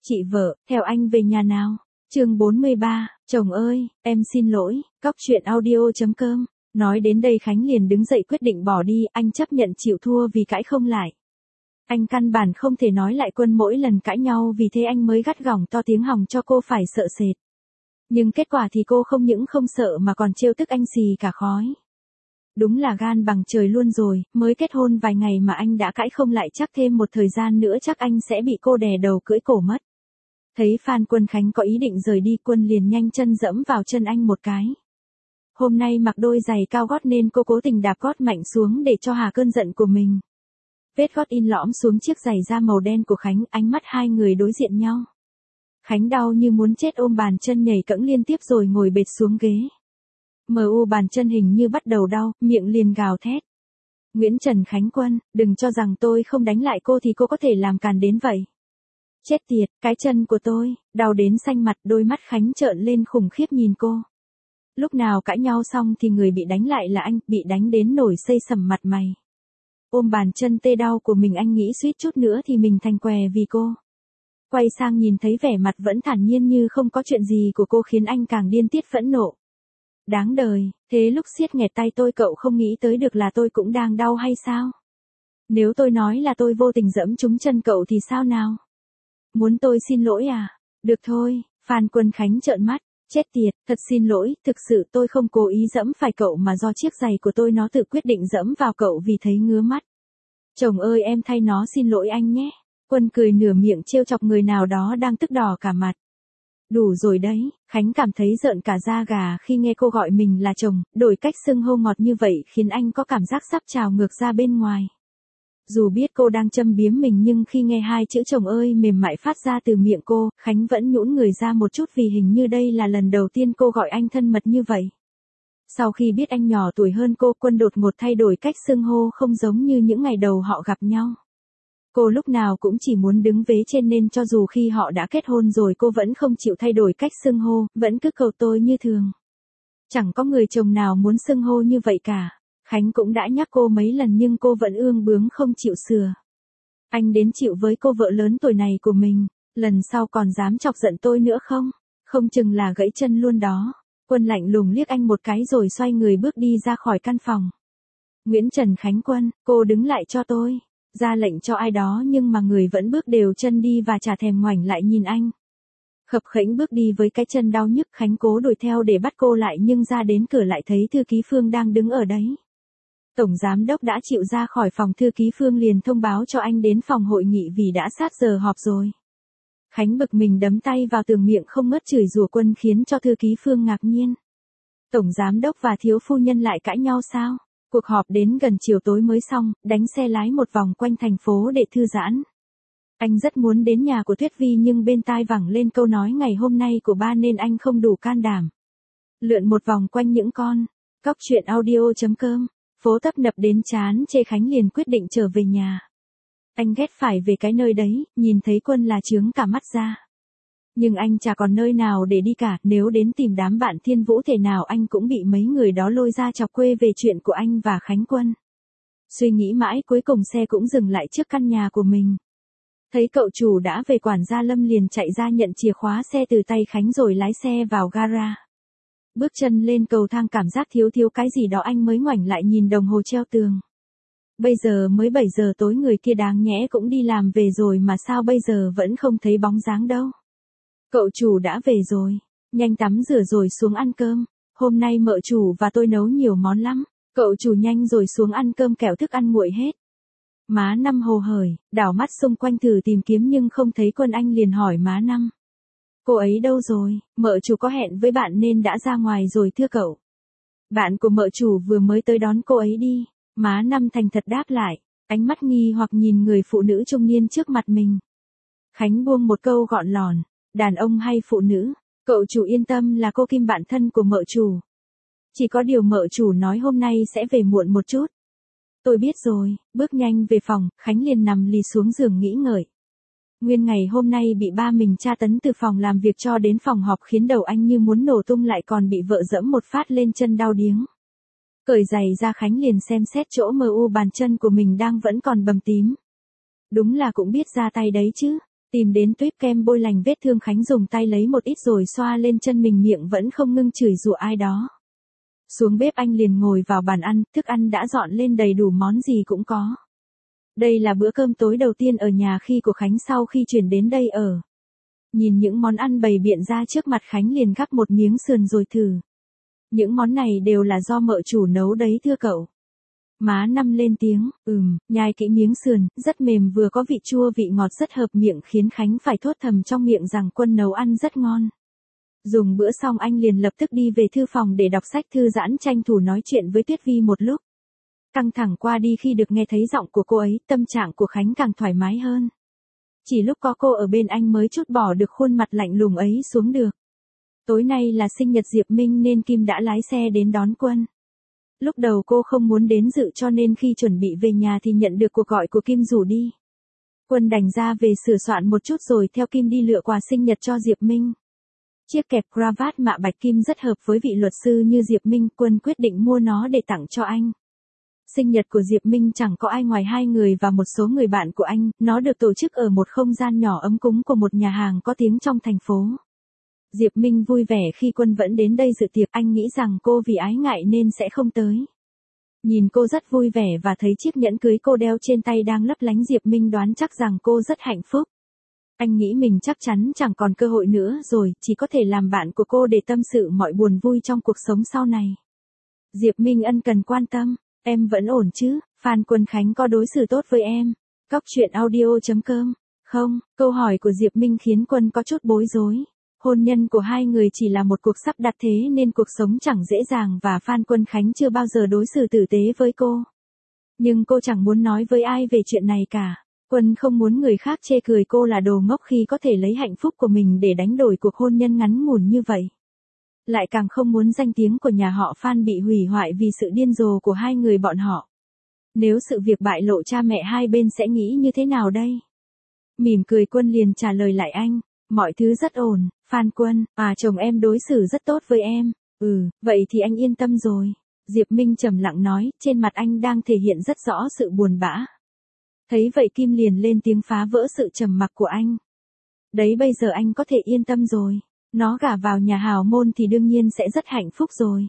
Chị vợ, theo anh về nhà nào. Chương 43, chồng ơi, em xin lỗi. Cóc truyện audio.com. Nói đến đây Khánh liền đứng dậy quyết định bỏ đi, anh chấp nhận chịu thua vì cãi không lại. Anh căn bản không thể nói lại Quân mỗi lần cãi nhau, vì thế anh mới gắt gỏng to tiếng hòng cho cô phải sợ sệt. Nhưng kết quả thì cô không những không sợ mà còn trêu tức anh xì cả khói. Đúng là gan bằng trời luôn rồi, mới kết hôn vài ngày mà anh đã cãi không lại, chắc thêm một thời gian nữa chắc anh sẽ bị cô đè đầu cưỡi cổ mất. Thấy Phan Quân Khánh có ý định rời đi, Quân liền nhanh chân dẫm vào chân anh một cái. Hôm nay mặc đôi giày cao gót nên cô cố tình đạp gót mạnh xuống để cho hà cơn giận của mình. Vết gót in lõm xuống chiếc giày da màu đen của Khánh, ánh mắt hai người đối diện nhau. Khánh đau như muốn chết, ôm bàn chân nhảy cẫng liên tiếp rồi ngồi bệt xuống ghế. Bàn chân hình như bắt đầu đau, miệng liền gào thét. Nguyễn Trần Khánh Quân, đừng cho rằng tôi không đánh lại cô thì cô có thể làm càn đến vậy. Chết tiệt, cái chân của tôi, đau đến xanh mặt, đôi mắt Khánh trợn lên khủng khiếp nhìn cô. Lúc nào cãi nhau xong thì người bị đánh lại là anh, bị đánh đến nổi xây sầm mặt mày. Ôm bàn chân tê đau của mình, anh nghĩ suýt chút nữa thì mình thành què vì cô. Quay sang nhìn thấy vẻ mặt vẫn thản nhiên như không có chuyện gì của cô khiến anh càng điên tiết phẫn nộ. Đáng đời, thế lúc siết nghẹt tay tôi cậu không nghĩ tới được là tôi cũng đang đau hay sao? Nếu tôi nói là tôi vô tình dẫm trúng chân cậu thì sao nào? Muốn tôi xin lỗi à? Được thôi, Phan Quân Khánh trợn mắt, chết tiệt, thật xin lỗi, thực sự tôi không cố ý dẫm phải cậu mà do chiếc giày của tôi nó tự quyết định dẫm vào cậu vì thấy ngứa mắt. Chồng ơi, em thay nó xin lỗi anh nhé. Quân cười nửa miệng trêu chọc người nào đó đang tức đỏ cả mặt. Đủ rồi đấy, Khánh cảm thấy rợn cả da gà khi nghe cô gọi mình là chồng, đổi cách xưng hô ngọt như vậy khiến anh có cảm giác sắp trào ngược ra bên ngoài. Dù biết cô đang châm biếm mình nhưng khi nghe hai chữ chồng ơi mềm mại phát ra từ miệng cô, Khánh vẫn nhũn người ra một chút vì hình như đây là lần đầu tiên cô gọi anh thân mật như vậy. Sau khi biết anh nhỏ tuổi hơn cô, Quân đột ngột thay đổi cách xưng hô không giống như những ngày đầu họ gặp nhau. Cô lúc nào cũng chỉ muốn đứng vế trên nên cho dù khi họ đã kết hôn rồi cô vẫn không chịu thay đổi cách xưng hô, vẫn cứ cầu tôi như thường. Chẳng có người chồng nào muốn xưng hô như vậy cả. Khánh cũng đã nhắc cô mấy lần nhưng cô vẫn ương bướng không chịu sửa. Anh đến chịu với cô vợ lớn tuổi này của mình, lần sau còn dám chọc giận tôi nữa không? Không chừng là gãy chân luôn đó. Quân lạnh lùng liếc anh một cái rồi xoay người bước đi ra khỏi căn phòng. Nguyễn Trần Khánh Quân, cô đứng lại cho tôi. Ra lệnh cho ai đó nhưng mà người vẫn bước đều chân đi và chả thèm ngoảnh lại nhìn anh. Khập khễnh bước đi với cái chân đau nhức, Khánh cố đuổi theo để bắt cô lại nhưng ra đến cửa lại thấy thư ký Phương đang đứng ở đấy. Tổng giám đốc đã chịu ra khỏi phòng, thư ký Phương liền thông báo cho anh đến phòng hội nghị vì đã sát giờ họp rồi. Khánh bực mình đấm tay vào tường, miệng không ngớt chửi rủa Quân khiến cho thư ký Phương ngạc nhiên. Tổng giám đốc và thiếu phu nhân lại cãi nhau sao? Cuộc họp đến gần chiều tối mới xong, đánh xe lái một vòng quanh thành phố để thư giãn. Anh rất muốn đến nhà của Tuyết Vi nhưng bên tai vẳng lên câu nói ngày hôm nay của ba nên anh không đủ can đảm. Lượn một vòng quanh những con. Cóc truyện audio.com. Phố tấp nập đến chán chê, Khánh liền quyết định trở về nhà. Anh ghét phải về cái nơi đấy, nhìn thấy Quân là chướng cả mắt ra. Nhưng anh chả còn nơi nào để đi cả, nếu đến tìm đám bạn Thiên Vũ thể nào anh cũng bị mấy người đó lôi ra chọc quê về chuyện của anh và Khánh Quân. Suy nghĩ mãi cuối cùng xe cũng dừng lại trước căn nhà của mình. Thấy cậu chủ đã về, quản gia Lâm liền chạy ra nhận chìa khóa xe từ tay Khánh rồi lái xe vào gara. Bước chân lên cầu thang cảm giác thiếu cái gì đó, anh mới ngoảnh lại nhìn đồng hồ treo tường. Bây giờ mới 7 giờ tối, người kia đáng nhẽ cũng đi làm về rồi mà sao bây giờ vẫn không thấy bóng dáng đâu. Cậu chủ đã về rồi, nhanh tắm rửa rồi xuống ăn cơm. Hôm nay mợ chủ và tôi nấu nhiều món lắm. Cậu chủ nhanh rồi xuống ăn cơm kẻo thức ăn nguội hết. Má Năm hồ hởi, đảo mắt xung quanh thử tìm kiếm nhưng không thấy Quân, anh liền hỏi má Năm. Cô ấy đâu rồi? Mợ chủ có hẹn với bạn nên đã ra ngoài rồi thưa cậu. Bạn của mợ chủ vừa mới tới đón cô ấy đi. Má Năm thành thật đáp lại, ánh mắt nghi hoặc nhìn người phụ nữ trung niên trước mặt mình. Khánh buông một câu gọn lòn, đàn ông hay phụ nữ, cậu chủ yên tâm là cô Kim bạn thân của mợ chủ. Chỉ có điều mợ chủ nói hôm nay sẽ về muộn một chút. Tôi biết rồi, bước nhanh về phòng, Khánh liền nằm lì xuống giường nghĩ ngợi. Nguyên ngày hôm nay bị ba mình tra tấn từ phòng làm việc cho đến phòng họp khiến đầu anh như muốn nổ tung, lại còn bị vợ dẫm một phát lên chân đau điếng. Cởi giày ra Khánh liền xem xét chỗ bàn chân của mình đang vẫn còn bầm tím. Đúng là cũng biết ra tay đấy chứ, Tìm đến tuýp kem bôi lành vết thương, Khánh dùng tay lấy một ít rồi xoa lên chân mình, miệng vẫn không ngưng chửi rủa ai đó. Xuống bếp anh liền ngồi vào bàn ăn, thức ăn đã dọn lên đầy đủ, món gì cũng có. Đây là bữa cơm tối đầu tiên ở nhà khi của Khánh sau khi chuyển đến đây ở. Nhìn những món ăn bày biện ra trước mặt, Khánh liền gắp một miếng sườn rồi thử. Những món này đều là do mợ chủ nấu đấy thưa cậu. Má Năm lên tiếng, nhai kỹ miếng sườn, rất mềm, vừa có vị chua vị ngọt rất hợp miệng, khiến Khánh phải thốt thầm trong miệng rằng Quân nấu ăn rất ngon. Dùng bữa xong anh liền lập tức đi về thư phòng để đọc sách thư giãn, tranh thủ nói chuyện với Tuyết Vi một lúc. Căng thẳng qua đi khi được nghe thấy giọng của cô ấy, tâm trạng của Khánh càng thoải mái hơn. Chỉ lúc có cô ở bên anh mới trút bỏ được khuôn mặt lạnh lùng ấy xuống được. Tối nay là sinh nhật Diệp Minh nên Kim đã lái xe đến đón Quân. Lúc đầu cô không muốn đến dự, cho nên khi chuẩn bị về nhà thì nhận được cuộc gọi của Kim rủ đi. Quân đành ra về sửa soạn một chút rồi theo Kim đi lựa quà sinh nhật cho Diệp Minh. Chiếc kẹp cravat mạ bạch kim rất hợp với vị luật sư như Diệp Minh, Quân quyết định mua nó để tặng cho anh. Sinh nhật của Diệp Minh chẳng có ai ngoài hai người và một số người bạn của anh, nó được tổ chức ở một không gian nhỏ ấm cúng của một nhà hàng có tiếng trong thành phố. Diệp Minh vui vẻ khi Quân vẫn đến đây dự tiệc, anh nghĩ rằng cô vì ái ngại nên sẽ không tới. Nhìn cô rất vui vẻ và thấy chiếc nhẫn cưới cô đeo trên tay đang lấp lánh, Diệp Minh đoán chắc rằng cô rất hạnh phúc. Anh nghĩ mình chắc chắn chẳng còn cơ hội nữa rồi, chỉ có thể làm bạn của cô để tâm sự mọi buồn vui trong cuộc sống sau này. Diệp Minh ân cần quan tâm, em vẫn ổn chứ, Phan Quân Khánh có đối xử tốt với em? Cóc truyện audio.com. Không, câu hỏi của Diệp Minh khiến Quân có chút bối rối. Hôn nhân của hai người chỉ là một cuộc sắp đặt, thế nên cuộc sống chẳng dễ dàng và Phan Quân Khánh chưa bao giờ đối xử tử tế với cô. Nhưng cô chẳng muốn nói với ai về chuyện này cả. Quân không muốn người khác chê cười cô là đồ ngốc khi có thể lấy hạnh phúc của mình để đánh đổi cuộc hôn nhân ngắn ngủn như vậy. Lại càng không muốn danh tiếng của nhà họ Phan bị hủy hoại vì sự điên rồ của hai người bọn họ. Nếu sự việc bại lộ, cha mẹ hai bên sẽ nghĩ như thế nào đây? Mỉm cười, Quân liền trả lời lại anh. Mọi thứ rất ổn, Phan Quân, chồng em đối xử rất tốt với em. Vậy thì anh yên tâm rồi. Diệp Minh trầm lặng nói, trên mặt anh đang thể hiện rất rõ sự buồn bã. Thấy vậy Kim liền lên tiếng phá vỡ sự trầm mặc của anh. Đấy, bây giờ anh có thể yên tâm rồi. Nó gả vào nhà hào môn thì đương nhiên sẽ rất hạnh phúc rồi.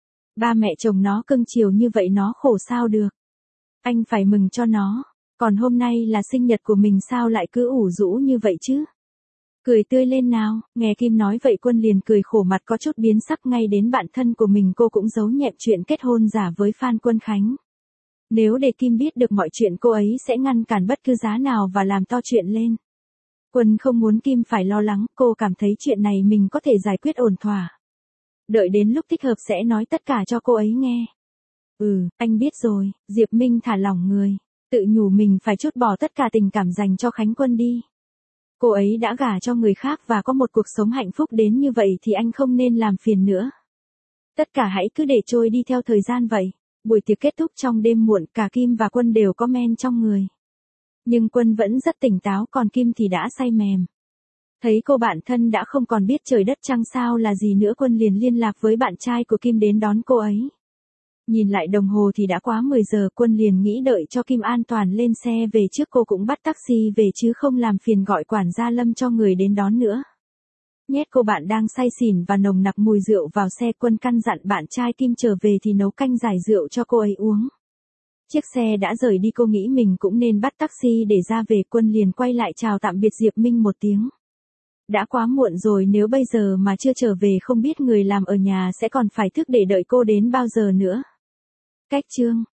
Ba mẹ chồng nó cưng chiều như vậy, nó khổ sao được. Anh phải mừng cho nó. Còn hôm nay là sinh nhật của mình, sao lại cứ ủ rũ như vậy chứ? Cười tươi lên nào. Nghe Kim nói vậy Quân liền cười khổ, mặt có chút biến sắc, ngay đến bạn thân của mình cô cũng giấu nhẹm chuyện kết hôn giả với Phan Quân Khánh. Nếu để Kim biết được mọi chuyện, cô ấy sẽ ngăn cản bất cứ giá nào và làm to chuyện lên. Quân không muốn Kim phải lo lắng, cô cảm thấy chuyện này mình có thể giải quyết ổn thỏa. Đợi đến lúc thích hợp sẽ nói tất cả cho cô ấy nghe. Anh biết rồi. Diệp Minh thả lỏng người, tự nhủ mình phải trút bỏ tất cả tình cảm dành cho Khánh Quân đi. Cô ấy đã gả cho người khác và có một cuộc sống hạnh phúc đến như vậy thì anh không nên làm phiền nữa. Tất cả hãy cứ để trôi đi theo thời gian vậy. Buổi tiệc kết thúc trong đêm muộn, cả Kim và Quân đều có men trong người. Nhưng Quân vẫn rất tỉnh táo, còn Kim thì đã say mềm. Thấy cô bạn thân đã không còn biết trời đất trăng sao là gì nữa, Quân liền liên lạc với bạn trai của Kim đến đón cô ấy. Nhìn lại đồng hồ thì đã quá 10 giờ, Quân liền nghĩ đợi cho Kim an toàn lên xe về trước cô cũng bắt taxi về chứ không làm phiền gọi quản gia Lâm cho người đến đón nữa. Nhét cô bạn đang say xỉn và nồng nặc mùi rượu vào xe, Quân căn dặn bạn trai Kim trở về thì nấu canh giải rượu cho cô ấy uống. Chiếc xe đã rời đi, cô nghĩ mình cũng nên bắt taxi để ra về. Quân liền quay lại chào tạm biệt Diệp Minh một tiếng. Đã quá muộn rồi, nếu bây giờ mà chưa trở về không biết người làm ở nhà sẽ còn phải thức để đợi cô đến bao giờ nữa. Cách chương